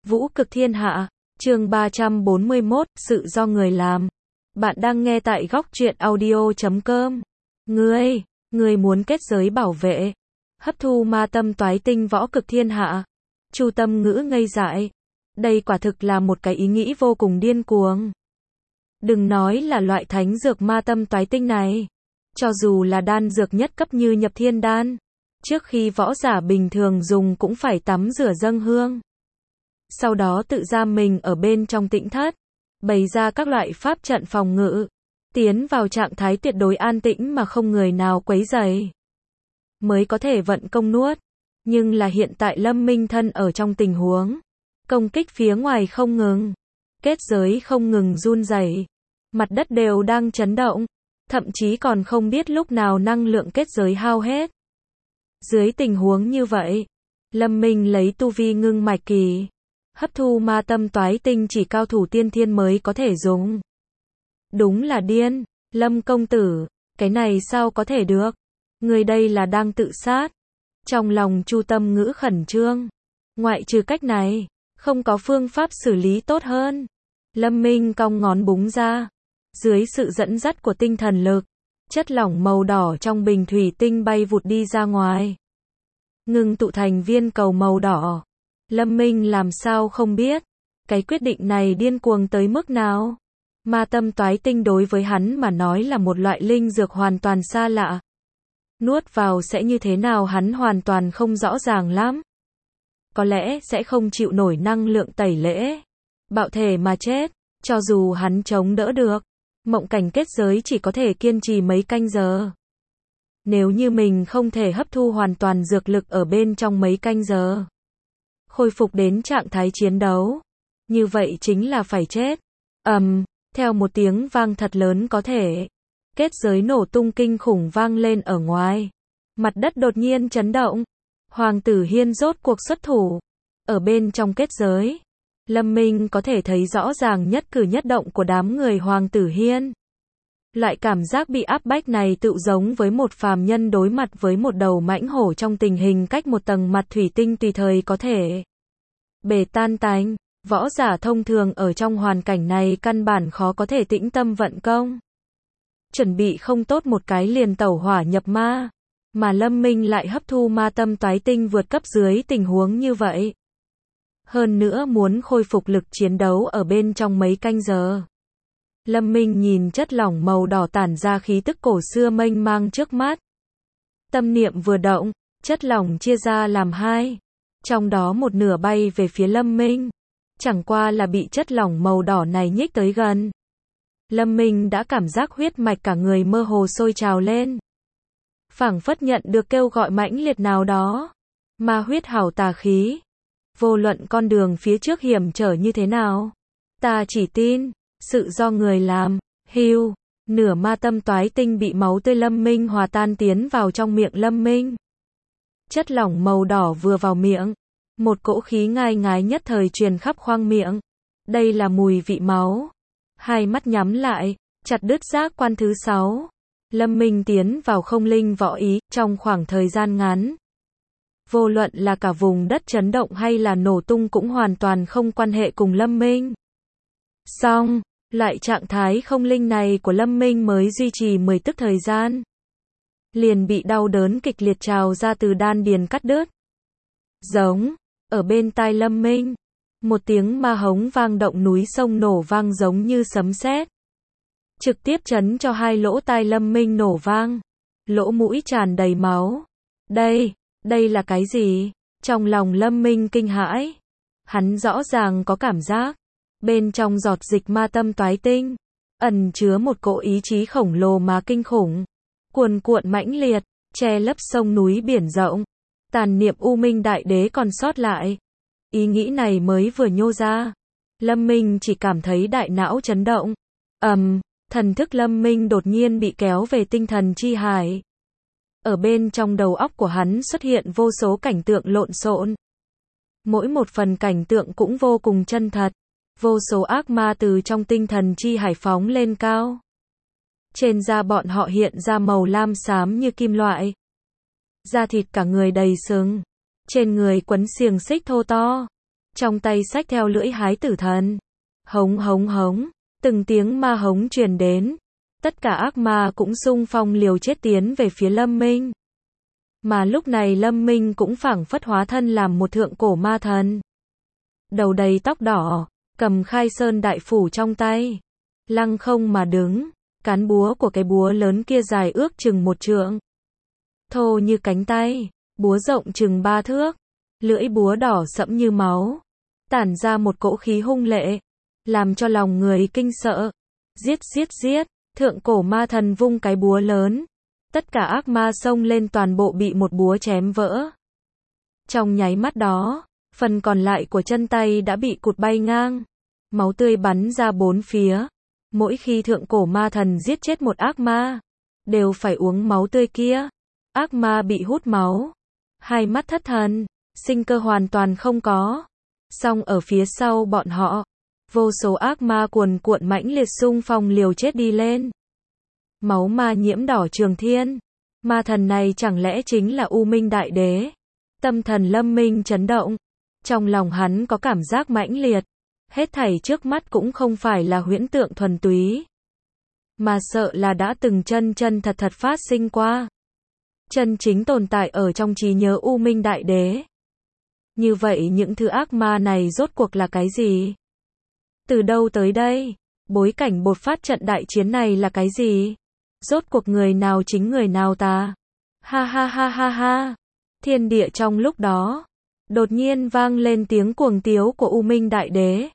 Vũ cực thiên hạ, chương 341, sự do người làm. Bạn đang nghe tại góc truyện audio.com. Ngươi muốn kết giới bảo vệ, hấp thu ma tâm toái tinh võ cực thiên hạ. Chu Tâm Ngữ ngây dại. Đây quả thực là một cái ý nghĩ vô cùng điên cuồng. Đừng nói là loại thánh dược ma tâm toái tinh này. Cho dù là đan dược nhất cấp như nhập thiên đan, trước khi võ giả bình thường dùng cũng phải tắm rửa dâng hương. Sau đó tự giam mình ở bên trong tĩnh thất, bày ra các loại pháp trận phòng ngự, tiến vào trạng thái tuyệt đối an tĩnh mà không người nào quấy rầy, mới có thể vận công nuốt. Nhưng là hiện tại Lâm Minh thân ở trong tình huống công kích phía ngoài không ngừng, kết giới không ngừng run rẩy, mặt đất đều đang chấn động, thậm chí còn không biết lúc nào năng lượng kết giới hao hết. Dưới tình huống như vậy, Lâm Minh lấy tu vi ngưng mạch kỳ, hấp thu ma tâm toái tinh chỉ cao thủ tiên thiên mới có thể dùng. Đúng là điên, Lâm công tử, cái này sao có thể được? Người đây là đang tự sát. Trong lòng Chu Tâm Ngữ khẩn trương. Ngoại trừ cách này, không có phương pháp xử lý tốt hơn. Lâm Minh cong ngón búng ra. Dưới sự dẫn dắt của tinh thần lực, chất lỏng màu đỏ trong bình thủy tinh bay vụt đi ra ngoài, ngưng tụ thành viên cầu màu đỏ. Lâm Minh làm sao không biết, cái quyết định này điên cuồng tới mức nào. Ma tâm toái tinh đối với hắn mà nói là một loại linh dược hoàn toàn xa lạ. Nuốt vào sẽ như thế nào hắn hoàn toàn không rõ ràng lắm. Có lẽ sẽ không chịu nổi năng lượng tẩy lễ, bạo thể mà chết. Cho dù hắn chống đỡ được, mộng cảnh kết giới chỉ có thể kiên trì mấy canh giờ. Nếu như mình không thể hấp thu hoàn toàn dược lực ở bên trong mấy canh giờ, khôi phục đến trạng thái chiến đấu, như vậy chính là phải chết. Theo một tiếng vang thật lớn có thể, kết giới nổ tung kinh khủng vang lên ở ngoài. Mặt đất đột nhiên chấn động. Hoàng tử Hiên rốt cuộc xuất thủ. Ở bên trong kết giới, Lâm Minh có thể thấy rõ ràng nhất cử nhất động của đám người Hoàng tử Hiên. Loại cảm giác bị áp bách này tự giống với một phàm nhân đối mặt với một đầu mãnh hổ trong tình hình cách một tầng mặt thủy tinh tùy thời có thể bể tan tành. Võ giả thông thường ở trong hoàn cảnh này căn bản khó có thể tĩnh tâm vận công. Chuẩn bị không tốt một cái liền tẩu hỏa nhập ma. Mà Lâm Minh lại hấp thu ma tâm toái tinh vượt cấp dưới tình huống như vậy. Hơn nữa muốn khôi phục lực chiến đấu ở bên trong mấy canh giờ. Lâm Minh nhìn chất lỏng màu đỏ tản ra khí tức cổ xưa mênh mang trước mắt. Tâm niệm vừa động, chất lỏng chia ra làm hai. Trong đó một nửa bay về phía Lâm Minh. Chẳng qua là bị chất lỏng màu đỏ này nhích tới gần. Lâm Minh đã cảm giác huyết mạch cả người mơ hồ sôi trào lên. Phảng phất nhận được kêu gọi mãnh liệt nào đó. Ma huyết hảo tà khí. Vô luận con đường phía trước hiểm trở như thế nào, ta chỉ tin, sự do người làm. Hưu, nửa ma tâm toái tinh bị máu tươi Lâm Minh hòa tan tiến vào trong miệng Lâm Minh. Chất lỏng màu đỏ vừa vào miệng, một cỗ khí ngai ngái nhất thời truyền khắp khoang miệng. Đây là mùi vị máu. Hai mắt nhắm lại, chặt đứt giác quan thứ 6. Lâm Minh tiến vào không linh võ ý, trong khoảng thời gian ngắn. Vô luận là cả vùng đất chấn động hay là nổ tung cũng hoàn toàn không quan hệ cùng Lâm Minh. Xong, loại trạng thái không linh này của Lâm Minh mới duy trì 10 tức thời gian. Liền bị đau đớn kịch liệt trào ra từ đan điền cắt đứt. Giống, ở bên tai Lâm Minh, một tiếng ma hống vang động núi sông nổ vang giống như sấm sét. Trực tiếp chấn cho hai lỗ tai Lâm Minh nổ vang. Lỗ mũi tràn đầy máu. Đây là cái gì? Trong lòng Lâm Minh kinh hãi. Hắn rõ ràng có cảm giác. Bên trong giọt dịch ma tâm toái tinh, ẩn chứa một cỗ ý chí khổng lồ mà kinh khủng. Cuồn cuộn mãnh liệt, che lấp sông núi biển rộng. Tàn niệm U Minh Đại Đế còn sót lại. Ý nghĩ này mới vừa nhô ra. Lâm Minh chỉ cảm thấy đại não chấn động. Thần thức Lâm Minh đột nhiên bị kéo về tinh thần chi hải. Ở bên trong đầu óc của hắn xuất hiện vô số cảnh tượng lộn xộn. Mỗi một phần cảnh tượng cũng vô cùng chân thật. Vô số ác ma từ trong tinh thần chi hải phóng lên cao. Trên da bọn họ hiện ra màu lam xám như kim loại. Da thịt cả người đầy sừng. Trên người quấn xiềng xích thô to. trong tay xách theo lưỡi hái tử thần. Hống hống hống, từng tiếng ma hống truyền đến. Tất cả ác ma cũng xung phong liều chết tiến về phía Lâm Minh. Mà lúc này Lâm Minh cũng phảng phất hóa thân làm một thượng cổ ma thần. Đầu đầy tóc đỏ, cầm Khai Sơn đại phủ trong tay. Lăng không mà đứng, cán búa của cái búa lớn kia dài ước chừng 1 trượng. Thô như cánh tay, búa rộng chừng 3 thước. Lưỡi búa đỏ sẫm như máu, tản ra một cỗ khí hung lệ, làm cho lòng người kinh sợ. Giết giết giết, thượng cổ ma thần vung cái búa lớn. Tất cả ác ma xông lên toàn bộ bị một búa chém vỡ. Trong nháy mắt đó, phần còn lại của chân tay đã bị cụt bay ngang. Máu tươi bắn ra 4 phía. Mỗi khi thượng cổ ma thần giết chết một ác ma, đều phải uống máu tươi kia. Ác ma bị hút máu, hai mắt thất thần, sinh cơ hoàn toàn không có. Song ở phía sau bọn họ, vô số ác ma cuồn cuộn mãnh liệt xung phong liều chết đi lên. Máu ma nhiễm đỏ trường thiên. Ma thần này chẳng lẽ chính là U Minh Đại Đế? Tâm thần Lâm Minh chấn động. Trong lòng hắn có cảm giác mãnh liệt. Hết thảy trước mắt cũng không phải là huyễn tượng thuần túy, mà sợ là đã từng chân chân thật thật phát sinh qua. Chân chính tồn tại ở trong trí nhớ U Minh Đại Đế. Như vậy những thứ ác ma này rốt cuộc là cái gì? Từ đâu tới đây? Bối cảnh bột phát trận đại chiến này là cái gì? Rốt cuộc người nào chính người nào ta? Ha ha ha ha ha. Thiên địa trong lúc đó, đột nhiên vang lên tiếng cuồng tiếu của U Minh Đại Đế.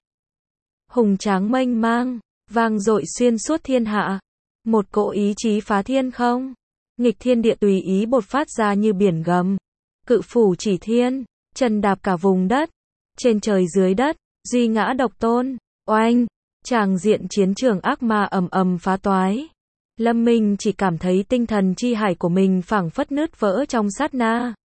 Hùng tráng mênh mang, vang dội xuyên suốt thiên hạ. Một cỗ ý chí phá thiên không. Nghịch thiên địa tùy ý bột phát ra như biển gầm. Cự phủ chỉ thiên, chân đạp cả vùng đất. Trên trời dưới đất, duy ngã độc tôn. Oanh, tràng diện chiến trường ác ma ầm ầm phá toái. Lâm Minh chỉ cảm thấy tinh thần chi hải của mình phảng phất nứt vỡ trong sát na.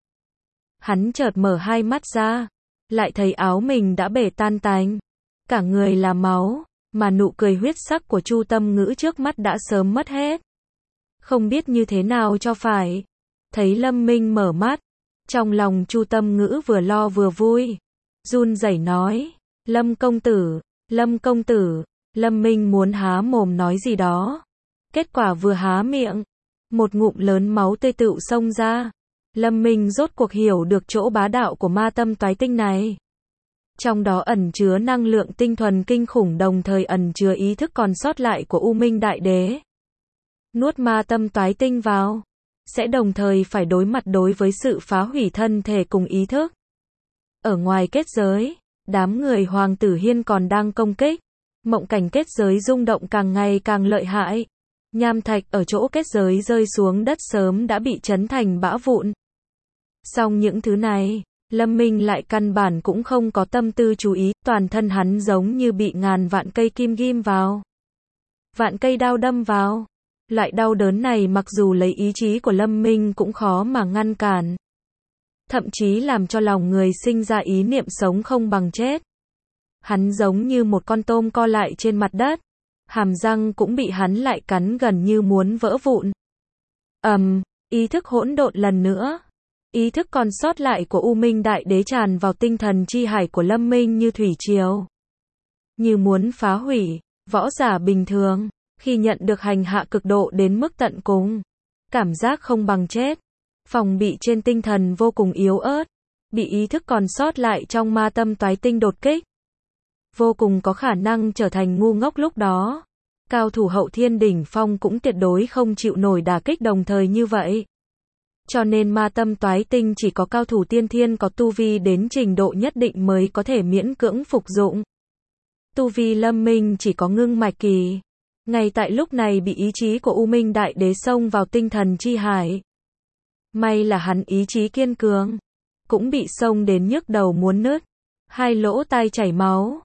Hắn chợt mở hai mắt ra, lại thấy áo mình đã bể tan tành. Cả người là máu, mà nụ cười huyết sắc của Chu Tâm Ngữ trước mắt đã sớm mất hết. Không biết như thế nào cho phải. Thấy Lâm Minh mở mắt, trong lòng Chu Tâm Ngữ vừa lo vừa vui. Run rẩy nói, Lâm công tử, Lâm công tử. Lâm Minh muốn há mồm nói gì đó. Kết quả vừa há miệng, một ngụm lớn máu tươi tựu xông ra. Lâm Minh rốt cuộc hiểu được chỗ bá đạo của ma tâm toái tinh này. Trong đó ẩn chứa năng lượng tinh thuần kinh khủng, đồng thời ẩn chứa ý thức còn sót lại của U Minh Đại Đế. Nuốt ma tâm toái tinh vào, sẽ đồng thời phải đối mặt đối với sự phá hủy thân thể cùng ý thức. Ở ngoài kết giới, đám người Hoàng Tử Hiên còn đang công kích. Mộng cảnh kết giới rung động càng ngày càng lợi hại. Nham thạch ở chỗ kết giới rơi xuống đất sớm đã bị chấn thành bã vụn. Song những thứ này, Lâm Minh lại căn bản cũng không có tâm tư chú ý, toàn thân hắn giống như bị ngàn vạn cây kim ghim vào. Vạn cây đao đâm vào. Loại đau đớn này mặc dù lấy ý chí của Lâm Minh cũng khó mà ngăn cản. Thậm chí làm cho lòng người sinh ra ý niệm sống không bằng chết. Hắn giống như một con tôm co lại trên mặt đất. Hàm răng cũng bị hắn lại cắn gần như muốn vỡ vụn. Ý thức hỗn độn lần nữa. Ý thức còn sót lại của U Minh Đại Đế tràn vào tinh thần chi hải của Lâm Minh như thủy triều. Như muốn phá hủy. Võ giả bình thường, khi nhận được hành hạ cực độ đến mức tận cùng, cảm giác không bằng chết. Phòng bị trên tinh thần vô cùng yếu ớt. Bị ý thức còn sót lại trong ma tâm toái tinh đột kích. Vô cùng có khả năng trở thành ngu ngốc lúc đó. Cao thủ hậu thiên đỉnh phong cũng tuyệt đối không chịu nổi đả kích đồng thời như vậy. Cho nên ma tâm toái tinh chỉ có cao thủ tiên thiên có tu vi đến trình độ nhất định mới có thể miễn cưỡng phục dụng. Tu vi Lâm Minh chỉ có ngưng mạch kỳ. Ngay tại lúc này bị ý chí của U Minh Đại Đế xông vào tinh thần chi hải. May là hắn ý chí kiên cường, cũng bị xông đến nhức đầu muốn nứt. Hai lỗ tai chảy máu.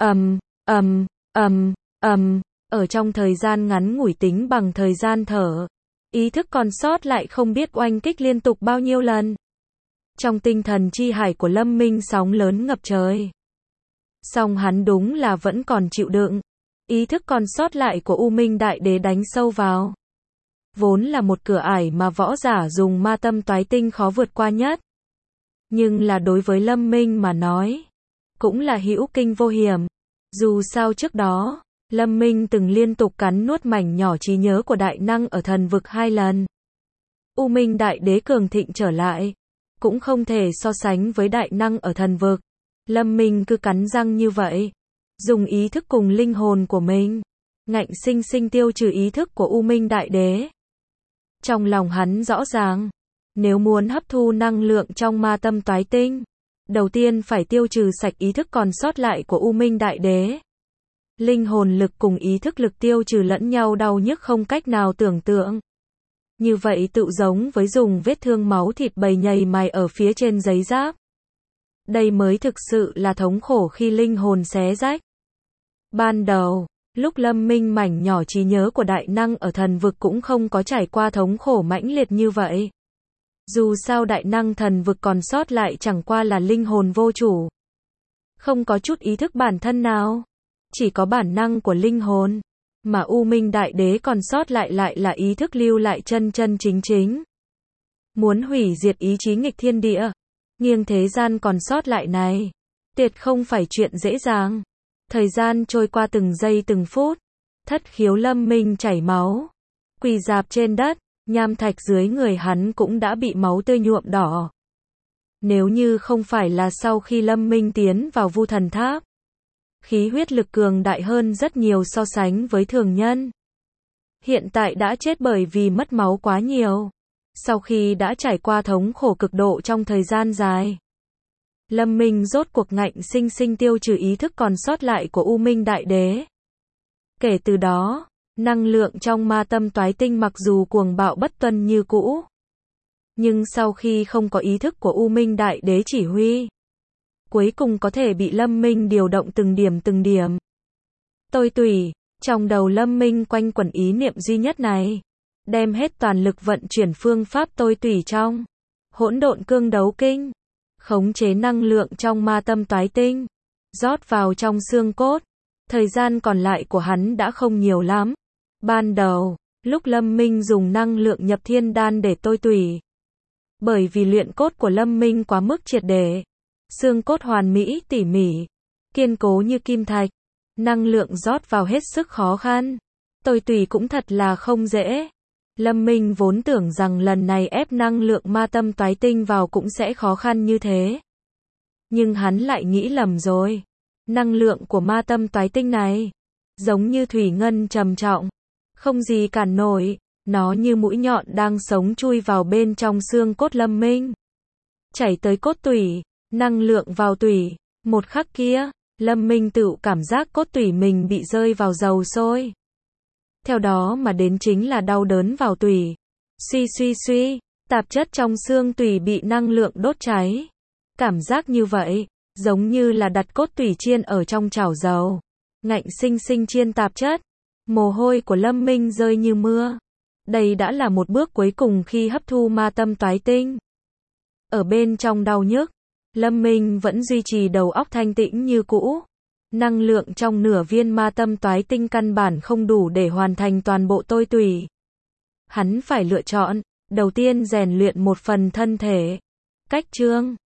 Ở trong thời gian ngắn ngủi tính bằng thời gian thở. Ý thức còn sót lại không biết oanh kích liên tục bao nhiêu lần. Trong tinh thần chi hải của Lâm Minh sóng lớn ngập trời. Song hắn đúng là vẫn còn chịu đựng. Ý thức còn sót lại của U Minh Đại Đế đánh sâu vào. Vốn là một cửa ải mà võ giả dùng ma tâm toái tinh khó vượt qua nhất. Nhưng là đối với Lâm Minh mà nói, cũng là hữu kinh vô hiểm. Dù sao trước đó, Lâm Minh từng liên tục cắn nuốt mảnh nhỏ trí nhớ của đại năng ở thần vực 2 lần. U Minh Đại Đế cường thịnh trở lại, cũng không thể so sánh với đại năng ở thần vực. Lâm Minh cứ cắn răng như vậy, dùng ý thức cùng linh hồn của mình, ngạnh sinh sinh tiêu trừ ý thức của U Minh Đại Đế. Trong lòng hắn rõ ràng, nếu muốn hấp thu năng lượng trong ma tâm toái tinh, đầu tiên phải tiêu trừ sạch ý thức còn sót lại của U Minh Đại Đế. Linh hồn lực cùng ý thức lực tiêu trừ lẫn nhau đau nhức không cách nào tưởng tượng. Như vậy tự giống với dùng vết thương máu thịt bầy nhầy mài ở phía trên giấy giáp. Đây mới thực sự là thống khổ khi linh hồn xé rách. Ban đầu, lúc Lâm Minh mảnh nhỏ trí nhớ của đại năng ở thần vực cũng không có trải qua thống khổ mãnh liệt như vậy. Dù sao đại năng thần vực còn sót lại chẳng qua là linh hồn vô chủ. Không có chút ý thức bản thân nào. Chỉ có bản năng của linh hồn. Mà U Minh Đại Đế còn sót lại là ý thức lưu lại chân chân chính chính. Muốn hủy diệt ý chí nghịch thiên địa, nghiêng thế gian còn sót lại này, tuyệt không phải chuyện dễ dàng. Thời gian trôi qua từng giây từng phút, thất khiếu Lâm Minh chảy máu, quỳ rạp trên đất, nham thạch dưới người hắn cũng đã bị máu tươi nhuộm đỏ. Nếu như không phải là sau khi Lâm Minh tiến vào Vu Thần Tháp, khí huyết lực cường đại hơn rất nhiều so sánh với thường nhân. Hiện tại đã chết bởi vì mất máu quá nhiều. Sau khi đã trải qua thống khổ cực độ trong thời gian dài, Lâm Minh rốt cuộc ngạnh sinh sinh tiêu trừ ý thức còn sót lại của U Minh Đại Đế. Kể từ đó, năng lượng trong ma tâm toái tinh mặc dù cuồng bạo bất tuân như cũ, nhưng sau khi không có ý thức của U Minh Đại Đế chỉ huy, cuối cùng có thể bị Lâm Minh điều động từng điểm. Tôi tùy, trong đầu Lâm Minh quanh quẩn ý niệm duy nhất này, đem hết toàn lực vận chuyển phương pháp tôi tùy trong Hỗn Độn Cương Đấu Kinh, khống chế năng lượng trong ma tâm toái tinh, rót vào trong xương cốt. Thời gian còn lại của hắn đã không nhiều lắm. Ban đầu, lúc Lâm Minh dùng năng lượng nhập thiên đan để tôi tùy, bởi vì luyện cốt của Lâm Minh quá mức triệt để, xương cốt hoàn mỹ tỉ mỉ, kiên cố như kim thạch, năng lượng rót vào hết sức khó khăn. Tôi tùy cũng thật là không dễ. Lâm Minh vốn tưởng rằng lần này ép năng lượng ma tâm toái tinh vào cũng sẽ khó khăn như thế. Nhưng hắn lại nghĩ lầm rồi. Năng lượng của ma tâm toái tinh này, giống như thủy ngân trầm trọng, không gì cản nổi, nó như mũi nhọn đang sống chui vào bên trong xương cốt Lâm Minh. Chảy tới cốt tủy, năng lượng vào tủy, một khắc kia, Lâm Minh tự cảm giác cốt tủy mình bị rơi vào dầu sôi. Theo đó mà đến chính là đau đớn vào tủy. Suy, tạp chất trong xương tủy bị năng lượng đốt cháy. Cảm giác như vậy, giống như là đặt cốt tủy chiên ở trong chảo dầu, ngạnh sinh sinh chiên tạp chất. Mồ hôi của Lâm Minh rơi như mưa. Đây đã là một bước cuối cùng khi hấp thu ma tâm toái tinh. Ở bên trong đau nhức, Lâm Minh vẫn duy trì đầu óc thanh tĩnh như cũ. Năng lượng trong nửa viên ma tâm toái tinh căn bản không đủ để hoàn thành toàn bộ tôi tùy. Hắn phải lựa chọn, đầu tiên rèn luyện một phần thân thể. Cách chương